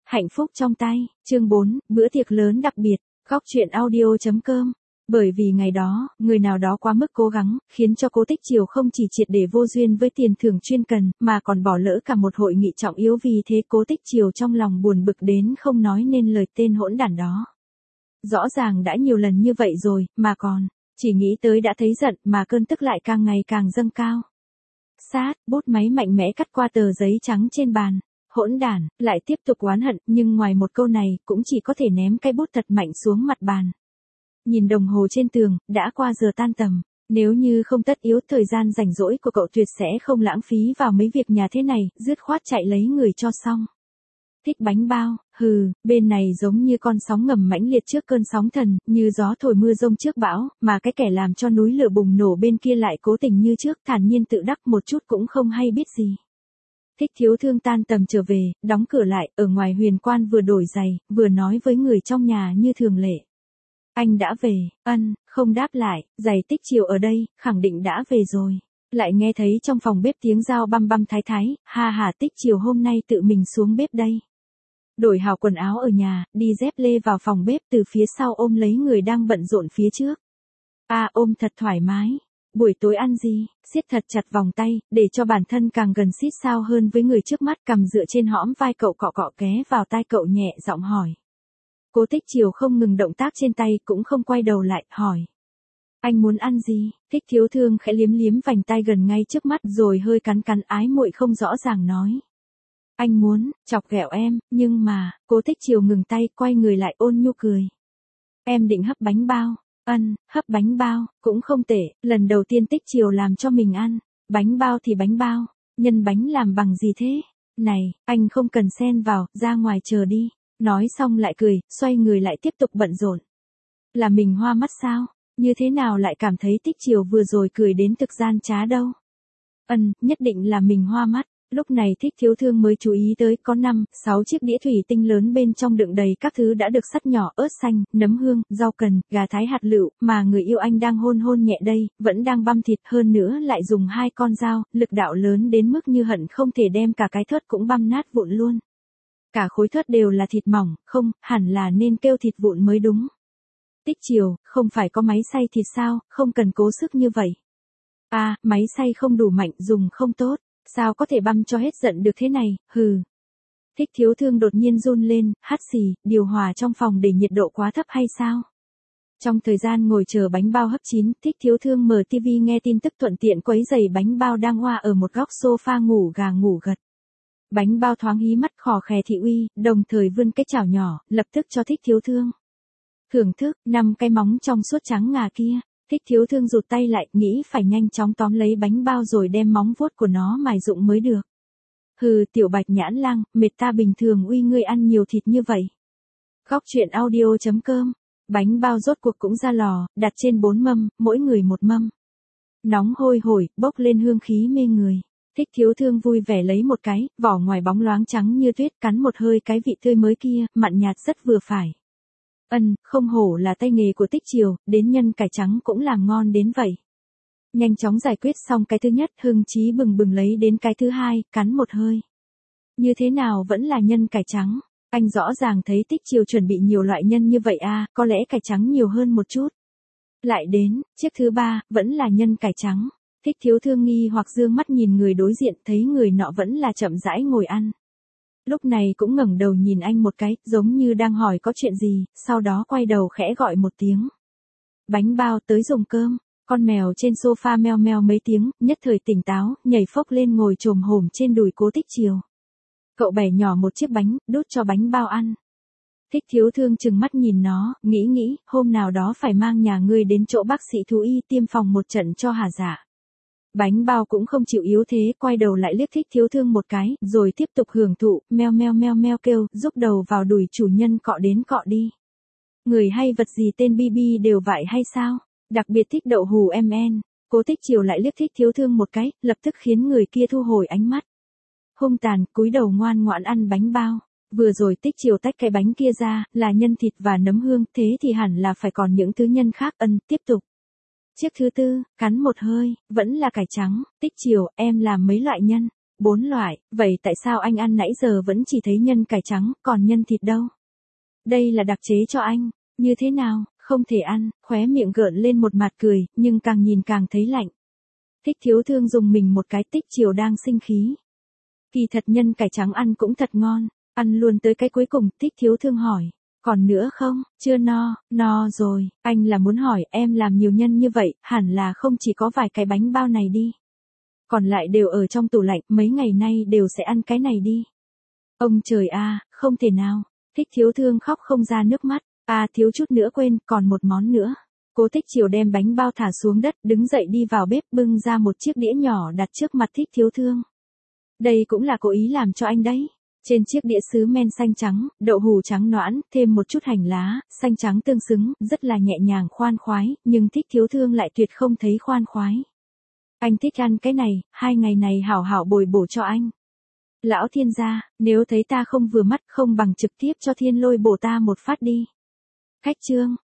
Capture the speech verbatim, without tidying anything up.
Hạnh phúc trong tay, chương bốn, bữa tiệc lớn đặc biệt, góc truyện audio.com. Bởi vì ngày đó, người nào đó quá mức cố gắng, khiến cho Cố Tích Triều không chỉ triệt để vô duyên với tiền thưởng chuyên cần, mà còn bỏ lỡ cả một hội nghị trọng yếu, vì thế Cố Tích Triều trong lòng buồn bực đến không nói nên lời tên hỗn đản đó. Rõ ràng đã nhiều lần như vậy rồi, mà còn, chỉ nghĩ tới đã thấy giận mà cơn tức lại càng ngày càng dâng cao. Sát, bút máy mạnh mẽ cắt qua tờ giấy trắng trên bàn. Hỗn đản, lại tiếp tục oán hận, nhưng ngoài một câu này, cũng chỉ có thể ném cái bút thật mạnh xuống mặt bàn. Nhìn đồng hồ trên tường, đã qua giờ tan tầm. Nếu như không tất yếu, thời gian rảnh rỗi của cậu tuyệt sẽ không lãng phí vào mấy việc nhà thế này, dứt khoát chạy lấy người cho xong. Thích bánh bao, hừ, bên này giống như con sóng ngầm mãnh liệt trước cơn sóng thần, như gió thổi mưa rông trước bão, mà cái kẻ làm cho núi lửa bùng nổ bên kia lại cố tình như trước, thản nhiên tự đắc một chút cũng không hay biết gì. Thích Thiếu Thương tan tầm trở về, đóng cửa lại, ở ngoài huyền quan vừa đổi giày, vừa nói với người trong nhà như thường lệ. Anh đã về, ân, không đáp lại, giày Tích Triều ở đây, khẳng định đã về rồi. Lại nghe thấy trong phòng bếp tiếng dao băm băm thái thái, ha ha, Tích Triều hôm nay tự mình xuống bếp đây. Đổi hào quần áo ở nhà, đi dép lê vào phòng bếp, từ phía sau ôm lấy người đang bận rộn phía trước. À, ôm thật thoải mái. Buổi tối ăn gì? Siết thật chặt vòng tay, để cho bản thân càng gần xít sao hơn với người trước mắt, cầm dựa trên hõm vai cậu, cọ cọ ké vào tai cậu, nhẹ giọng hỏi. Cố Tích Triều không ngừng động tác trên tay, cũng không quay đầu lại, hỏi. Anh muốn ăn gì? Thích Thiếu Thương khẽ liếm liếm vành tai gần ngay trước mắt, rồi hơi cắn cắn ái muội không rõ ràng nói. Anh muốn, chọc ghẹo em, nhưng mà, Cố Tích Triều ngừng tay, quay người lại ôn nhu cười. Em định hấp bánh bao. Ân, hấp bánh bao, cũng không tệ, lần đầu tiên Tích Triều làm cho mình ăn. Bánh bao thì bánh bao, nhân bánh làm bằng gì thế? Này, anh không cần xen vào, ra ngoài chờ đi. Nói xong lại cười, xoay người lại tiếp tục bận rộn. Là mình hoa mắt sao? Như thế nào lại cảm thấy Tích Triều vừa rồi cười đến thực gian trá đâu? Ân, nhất định là mình hoa mắt. Lúc này Thích Thiếu Thương mới chú ý tới có năm, sáu chiếc đĩa thủy tinh lớn bên trong đựng đầy các thứ đã được sắt nhỏ, ớt xanh, nấm hương, rau cần, gà thái hạt lựu, mà người yêu anh đang hôn hôn nhẹ đây, vẫn đang băm thịt, hơn nữa lại dùng hai con dao, lực đạo lớn đến mức như hận không thể đem cả cái thớt cũng băm nát vụn luôn. Cả khối thớt đều là thịt mỏng, không, hẳn là nên kêu thịt vụn mới đúng. Tích Triều, không phải có máy xay thịt sao, không cần cố sức như vậy. À, máy xay không đủ mạnh, dùng không tốt. Sao có thể băm cho hết giận được thế này, hừ. Thích Thiếu Thương đột nhiên run lên, hắt xì, điều hòa trong phòng để nhiệt độ quá thấp hay sao? Trong thời gian ngồi chờ bánh bao hấp chín, Thích Thiếu Thương mở tivi nghe tin tức, thuận tiện quấy giày bánh bao đang hoa ở một góc sofa ngủ gà ngủ gật. Bánh bao thoáng hí mắt khò khè thị uy, đồng thời vươn cái chảo nhỏ, lập tức cho Thích Thiếu Thương. Thưởng thức, năm cái móng trong suốt trắng ngà kia. Thích Thiếu Thương rụt tay lại, nghĩ phải nhanh chóng tóm lấy bánh bao rồi đem móng vuốt của nó mài rụng mới được. Hừ, tiểu Bạch Nhãn Lang, mệt ta bình thường uy ngươi ăn nhiều thịt như vậy. Góc truyện audio.com. Bánh bao rốt cuộc cũng ra lò, đặt trên bốn mâm, mỗi người một mâm. Nóng hôi hổi, bốc lên hương khí mê người. Thích Thiếu Thương vui vẻ lấy một cái, vỏ ngoài bóng loáng trắng như tuyết, cắn một hơi cái vị tươi mới kia, mặn nhạt rất vừa phải. Ân, không hổ là tay nghề của Tích Triều, đến nhân cải trắng cũng làm ngon đến vậy. Nhanh chóng giải quyết xong cái thứ nhất, hưng chí bừng bừng lấy đến cái thứ hai, cắn một hơi. Như thế nào vẫn là nhân cải trắng? Anh rõ ràng thấy Tích Triều chuẩn bị nhiều loại nhân như vậy à, có lẽ cải trắng nhiều hơn một chút. Lại đến, chiếc thứ ba, vẫn là nhân cải trắng. Thích Thiếu Thương nghi hoặc dương mắt nhìn người đối diện, thấy người nọ vẫn là chậm rãi ngồi ăn. Lúc này cũng ngẩng đầu nhìn anh một cái, giống như đang hỏi có chuyện gì, sau đó quay đầu khẽ gọi một tiếng. Bánh bao tới dùng cơm, con mèo trên sofa meo meo mấy tiếng, nhất thời tỉnh táo, nhảy phốc lên ngồi chồm hổm trên đùi Cố Tích Triều. Cậu bẻ nhỏ một chiếc bánh, đút cho bánh bao ăn. Thích Thiếu Thương chừng mắt nhìn nó, nghĩ nghĩ, hôm nào đó phải mang nhà ngươi đến chỗ bác sĩ thú y tiêm phòng một trận cho hà dạ. Bánh bao cũng không chịu yếu thế, quay đầu lại liếc Thích Thiếu Thương một cái, rồi tiếp tục hưởng thụ, meo meo meo meo kêu, giúp đầu vào đùi chủ nhân cọ đến cọ đi. Người hay vật gì tên Bibi đều vậy hay sao? Đặc biệt thích đậu hù em en. Cố Tích Triều lại liếc Thích Thiếu Thương một cái, lập tức khiến người kia thu hồi ánh mắt. Hung tàn, cúi đầu ngoan ngoãn ăn bánh bao. Vừa rồi Tích Triều tách cái bánh kia ra, là nhân thịt và nấm hương, thế thì hẳn là phải còn những thứ nhân khác. Ân, tiếp tục. Chiếc thứ tư, cắn một hơi, vẫn là cải trắng. Tích Triều, em làm mấy loại nhân? bốn loại, vậy tại sao anh ăn nãy giờ vẫn chỉ thấy nhân cải trắng, còn nhân thịt đâu? Đây là đặc chế cho anh, như thế nào, không thể ăn, khóe miệng gợn lên một mặt cười, nhưng càng nhìn càng thấy lạnh. Thích Thiếu Thương dùng mình một cái, Tích Chiều đang sinh khí. Kỳ thật nhân cải trắng ăn cũng thật ngon, ăn luôn tới cái cuối cùng, Thích Thiếu Thương hỏi. Còn nữa không, chưa no, no rồi, anh là muốn hỏi em làm nhiều nhân như vậy, hẳn là không chỉ có vài cái bánh bao này đi. Còn lại đều ở trong tủ lạnh, mấy ngày nay đều sẽ ăn cái này đi. Ông trời a, không thể nào, Thích Thiếu Thương khóc không ra nước mắt, à thiếu chút nữa quên, còn một món nữa. Cố Tích Chiều đem bánh bao thả xuống đất, đứng dậy đi vào bếp bưng ra một chiếc đĩa nhỏ đặt trước mặt Thích Thiếu Thương. Đây cũng là cố ý làm cho anh đấy. Trên chiếc đĩa sứ men xanh trắng, đậu hù trắng noãn, thêm một chút hành lá, xanh trắng tương xứng, rất là nhẹ nhàng khoan khoái, nhưng Thích Thiếu Thương lại tuyệt không thấy khoan khoái. Anh thích ăn cái này, hai ngày này hảo hảo bồi bổ cho anh. Lão thiên gia, nếu thấy ta không vừa mắt không bằng trực tiếp cho thiên lôi bổ ta một phát đi. Khách trương,